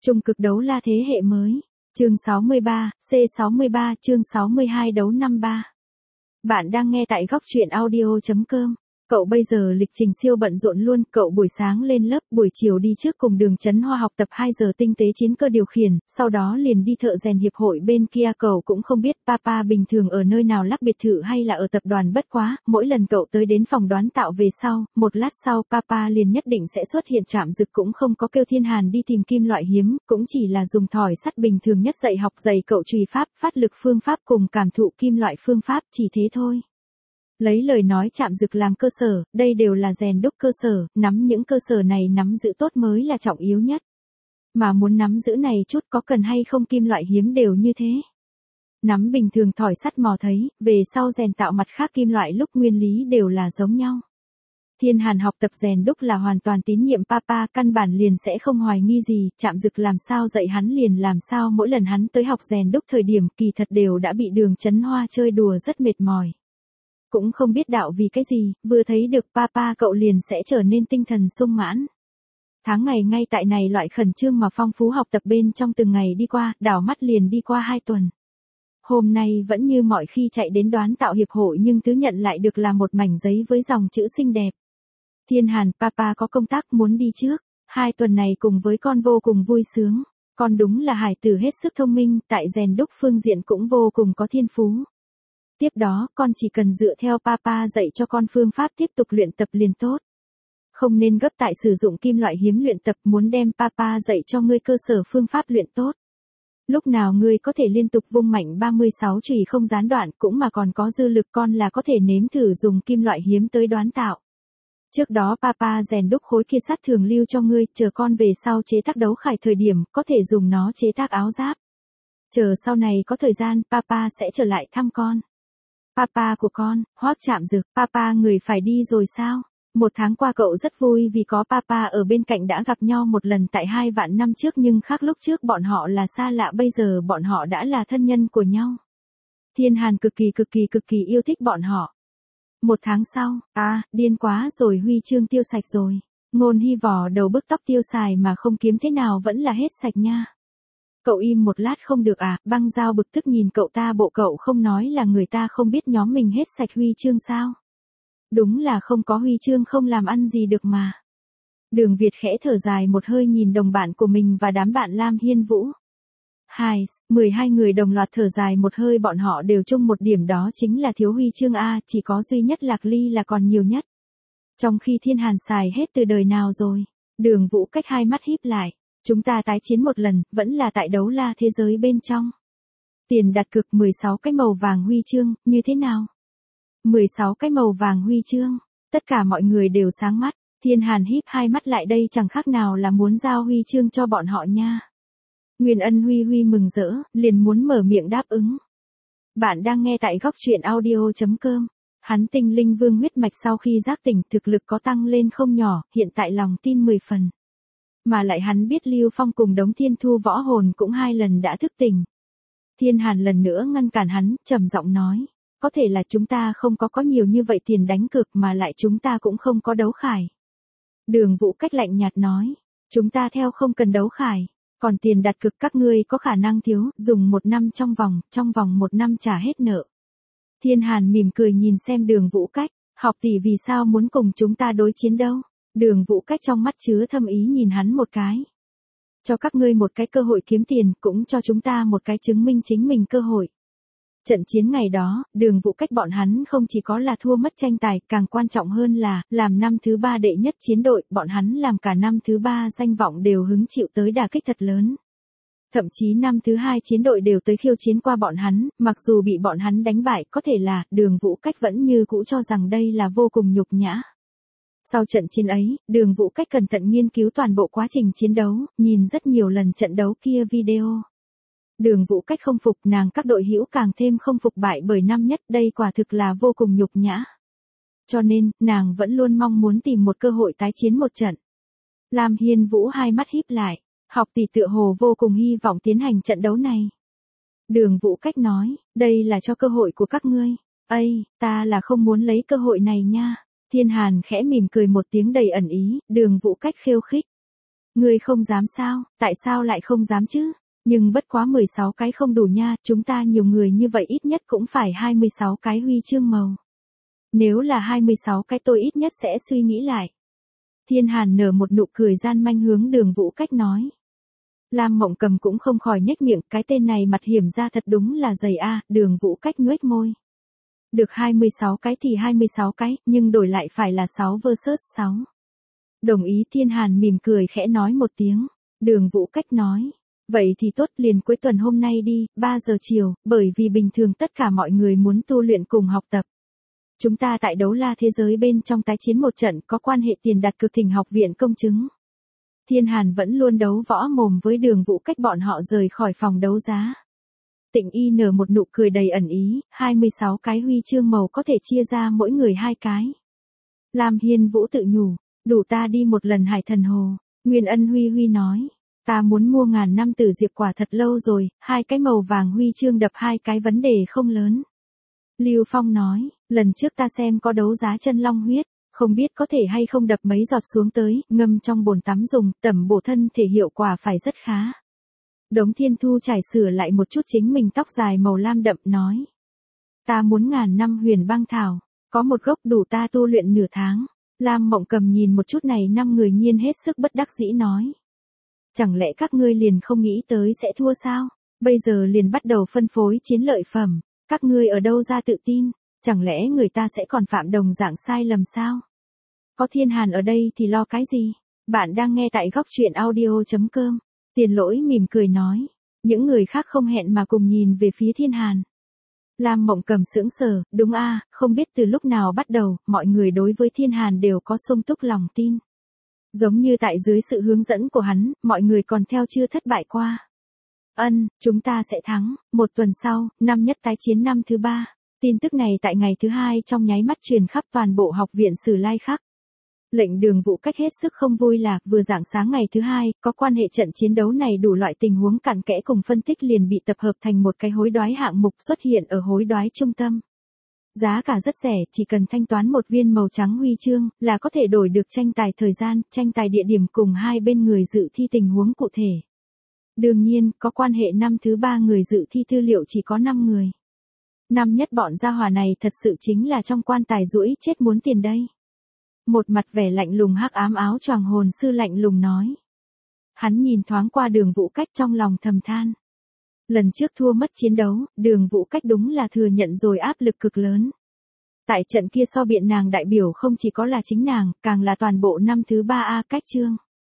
Trung cực đấu la thế hệ mới. Chương 63, C63, chương 62 đấu năm 3. Bạn đang nghe tại góc truyện audio.com. Cậu bây giờ lịch trình siêu bận rộn luôn, cậu buổi sáng lên lớp, buổi chiều đi trước cùng Đường Chấn Hoa học tập 2 giờ tinh tế chiến cơ điều khiển, sau đó liền đi thợ rèn hiệp hội bên kia. Cậu cũng không biết papa bình thường ở nơi nào, lắc biệt thự hay là ở tập đoàn, bất quá, mỗi lần cậu tới đến phòng đoán tạo về sau, một lát sau papa liền nhất định sẽ xuất hiện. Trạm Dực cũng không có kêu Thiên Hàn đi tìm kim loại hiếm, cũng chỉ là dùng thỏi sắt bình thường nhất dạy học, dạy cậu chùy pháp, phát lực phương pháp cùng cảm thụ kim loại phương pháp, chỉ thế thôi. Lấy lời nói Trạm Dực làm cơ sở, đây đều là rèn đúc cơ sở, nắm những cơ sở này nắm giữ tốt mới là trọng yếu nhất. Mà muốn nắm giữ này chút có cần hay không kim loại hiếm đều như thế. Nắm bình thường thỏi sắt mò thấy, về sau rèn tạo mặt khác kim loại lúc nguyên lý đều là giống nhau. Thiên Hàn học tập rèn đúc là hoàn toàn tín nhiệm papa, căn bản liền sẽ không hoài nghi gì, Trạm Dực làm sao dạy hắn liền làm sao. Mỗi lần hắn tới học rèn đúc thời điểm kỳ thật đều đã bị Đường Chấn Hoa chơi đùa rất mệt mỏi. Cũng không biết đạo vì cái gì, vừa thấy được papa cậu liền sẽ trở nên tinh thần sung mãn. Tháng ngày ngay tại này loại khẩn trương mà phong phú học tập bên trong từng ngày đi qua, đảo mắt liền đi qua 2 tuần. Hôm nay vẫn như mọi khi chạy đến đoán tạo hiệp hội, nhưng thứ nhận lại được là một mảnh giấy với dòng chữ xinh đẹp. Thiên Hàn, papa có công tác muốn đi trước, 2 tuần này cùng với con vô cùng vui sướng. Con đúng là hải tử hết sức thông minh, tại rèn đúc phương diện cũng vô cùng có thiên phú. Tiếp đó, con chỉ cần dựa theo papa dạy cho con phương pháp tiếp tục luyện tập liền tốt. Không nên gấp tại sử dụng kim loại hiếm luyện tập, muốn đem papa dạy cho ngươi cơ sở phương pháp luyện tốt. Lúc nào ngươi có thể liên tục vung mạnh 36 chùy không gián đoạn, cũng mà còn có dư lực, con là có thể nếm thử dùng kim loại hiếm tới đoán tạo. Trước đó papa rèn đúc khối kia sắt thường lưu cho ngươi, chờ con về sau chế tác đấu khải thời điểm, có thể dùng nó chế tác áo giáp. Chờ sau này có thời gian, papa sẽ trở lại thăm con. Papa của con, Hoắc Trạm Dực, papa người phải đi rồi sao? 1 tháng qua cậu rất vui vì có papa ở bên cạnh, đã gặp nhau một lần tại 2 vạn năm trước, nhưng khác lúc trước bọn họ là xa lạ, bây giờ bọn họ đã là thân nhân của nhau. Thiên Hàn cực kỳ yêu thích bọn họ. 1 tháng sau, điên quá rồi, huy chương tiêu sạch rồi. Ngôn Hy vò đầu bức tóc tiêu xài mà không kiếm thế nào vẫn là hết sạch nha. Cậu im một lát không được à? Băng Giao bực tức nhìn cậu ta, bộ cậu không nói là người ta không biết nhóm mình hết sạch huy chương sao? Đúng là không có huy chương không làm ăn gì được mà. Đường Việt khẽ thở dài một hơi nhìn đồng bạn của mình và đám bạn Lam Hiên Vũ. 12 người đồng loạt thở dài một hơi, bọn họ đều chung một điểm, đó chính là thiếu huy chương A, chỉ có duy nhất Lạc Ly là còn nhiều nhất. Trong khi Thiên Hàn xài hết từ đời nào rồi? Đường Vũ Cách hai mắt híp lại. Chúng ta tái chiến một lần, vẫn là tại đấu la thế giới bên trong. Tiền đặt cược 16 cái màu vàng huy chương, như thế nào? 16 cái màu vàng huy chương, tất cả mọi người đều sáng mắt. Thiên Hàn híp hai mắt lại, đây chẳng khác nào là muốn giao huy chương cho bọn họ nha. Nguyên Ân Huy mừng rỡ, liền muốn mở miệng đáp ứng. Bạn đang nghe tại góc truyện audio.com. Hắn tinh linh vương huyết mạch, sau khi giác tỉnh thực lực có tăng lên không nhỏ, hiện tại lòng tin 10 phần. Mà lại hắn biết Lưu Phong cùng Đống Thiên Thu võ hồn cũng 2 lần đã thức tỉnh. Thiên Hàn lần nữa ngăn cản hắn, trầm giọng nói, có thể là chúng ta không có nhiều như vậy tiền đánh cược, mà lại chúng ta cũng không có đấu khải. Đường Vũ Cách lạnh nhạt nói, chúng ta theo không cần đấu khải, còn tiền đặt cược các ngươi có khả năng thiếu, dùng 1 năm trong vòng 1 năm trả hết nợ. Thiên Hàn mỉm cười nhìn xem Đường Vũ Cách, học tỷ vì sao muốn cùng chúng ta đối chiến đâu? Đường Vũ Cách trong mắt chứa thâm ý nhìn hắn một cái. Cho các ngươi một cái cơ hội kiếm tiền, cũng cho chúng ta một cái chứng minh chính mình cơ hội. Trận chiến ngày đó, Đường Vũ Cách bọn hắn không chỉ có là thua mất tranh tài, càng quan trọng hơn là, làm năm thứ 3 đệ nhất chiến đội, bọn hắn làm cả năm thứ 3 danh vọng đều hứng chịu tới đả kích thật lớn. Thậm chí năm thứ 2 chiến đội đều tới khiêu chiến qua bọn hắn, mặc dù bị bọn hắn đánh bại, có thể là, Đường Vũ Cách vẫn như cũ cho rằng đây là vô cùng nhục nhã. Sau trận chiến ấy, Đường Vũ Cách cẩn thận nghiên cứu toàn bộ quá trình chiến đấu, nhìn rất nhiều lần trận đấu kia video. Đường Vũ Cách không phục, nàng các đội hữu càng thêm không phục, bại bởi năm nhất, đây quả thực là vô cùng nhục nhã. Cho nên, nàng vẫn luôn mong muốn tìm một cơ hội tái chiến một trận. Lam Hiên Vũ hai mắt híp lại, học tỷ tựa hồ vô cùng hy vọng tiến hành trận đấu này. Đường Vũ Cách nói, đây là cho cơ hội của các ngươi. Ta là không muốn lấy cơ hội này nha. Thiên Hàn khẽ mỉm cười một tiếng đầy ẩn ý, Đường Vũ Cách khiêu khích. Ngươi không dám sao, tại sao lại không dám chứ? Nhưng bất quá 16 cái không đủ nha, chúng ta nhiều người như vậy ít nhất cũng phải 26 cái huy chương màu. Nếu là 26 cái tôi ít nhất sẽ suy nghĩ lại. Thiên Hàn nở một nụ cười gian manh hướng Đường Vũ Cách nói. Lam Mộng Cầm cũng không khỏi nhếch miệng, cái tên này mặt hiểm ra thật đúng là dày a. Đường Vũ Cách nhoếch môi. Được 26 cái thì 26 cái, nhưng đổi lại phải là 6 versus 6. Đồng ý. Thiên Hàn mỉm cười khẽ nói một tiếng. Đường Vũ Cách nói. Vậy thì tốt, liền cuối tuần hôm nay đi, 3 giờ chiều, bởi vì bình thường tất cả mọi người muốn tu luyện cùng học tập. Chúng ta tại đấu la thế giới bên trong tái chiến một trận, có quan hệ tiền đặt cược Thỉnh học viện công chứng. Thiên Hàn vẫn luôn đấu võ mồm với Đường Vũ Cách, bọn họ rời khỏi phòng đấu giá. Tịnh Y nở một nụ cười đầy ẩn ý, 26 cái huy chương màu có thể chia ra mỗi người 2 cái. Lam Hiên Vũ tự nhủ, đủ ta đi một lần Hải Thần Hồ. Nguyên Ân Huy Huy nói, ta muốn mua ngàn năm tử diệp quả thật lâu rồi, 2 cái màu vàng huy chương đập 2 cái vấn đề không lớn. Lưu Phong nói, lần trước ta xem có đấu giá chân long huyết, không biết có thể hay không đập mấy giọt xuống tới, ngâm trong bồn tắm dùng, tẩm bổ thân thể hiệu quả phải rất khá. Đống Thiên Thu trải sửa lại một chút chính mình tóc dài màu lam đậm nói. Ta muốn ngàn năm huyền băng thảo, có một gốc đủ ta tu luyện nửa tháng. Lam Mộng Cầm nhìn một chút này 5 người nhiên hết sức bất đắc dĩ nói. Chẳng lẽ các ngươi liền không nghĩ tới sẽ thua sao? Bây giờ liền bắt đầu phân phối chiến lợi phẩm, các ngươi ở đâu ra tự tin, chẳng lẽ người ta sẽ còn phạm đồng dạng sai lầm sao? Có Thiên Hàn ở đây thì lo cái gì? Bạn đang nghe tại góc truyện audio.com. Tiền Lỗi mỉm cười nói. Những người khác không hẹn mà cùng nhìn về phía Thiên Hàn. Lam Mộng Cầm sững sờ, đúng a, không biết từ lúc nào bắt đầu, mọi người đối với Thiên Hàn đều có sung túc lòng tin. Giống như tại dưới sự hướng dẫn của hắn, mọi người còn theo chưa thất bại qua. Chúng ta sẽ thắng. Một tuần sau, năm nhất tái chiến năm thứ 3. Tin tức này tại ngày thứ 2 trong nháy mắt truyền khắp toàn bộ học viện Sử Lai Khắc. Lệnh Đường Vũ Cách hết sức không vui là, vừa rạng sáng ngày thứ 2, có quan hệ trận chiến đấu này đủ loại tình huống cặn kẽ cùng phân tích liền bị tập hợp thành một cái hối đoái hạng mục xuất hiện ở hối đoái trung tâm. Giá cả rất rẻ, chỉ cần thanh toán một viên màu trắng huy chương, là có thể đổi được tranh tài thời gian, tranh tài địa điểm cùng hai bên người dự thi tình huống cụ thể. Đương nhiên, có quan hệ năm thứ 3 người dự thi tư liệu chỉ có 5 người. Năm nhất bọn gia hỏa này thật sự chính là trong quan tài rũi chết muốn tiền đây. Một mặt vẻ lạnh lùng hắc ám áo choàng hồn sư lạnh lùng nói. Hắn nhìn thoáng qua Đường Vũ Cách trong lòng thầm than. Lần trước thua mất chiến đấu, Đường Vũ Cách đúng là thừa nhận rồi áp lực cực lớn. Tại trận kia so biện nàng đại biểu không chỉ có là chính nàng, càng là toàn bộ năm thứ 3A Cách Chương.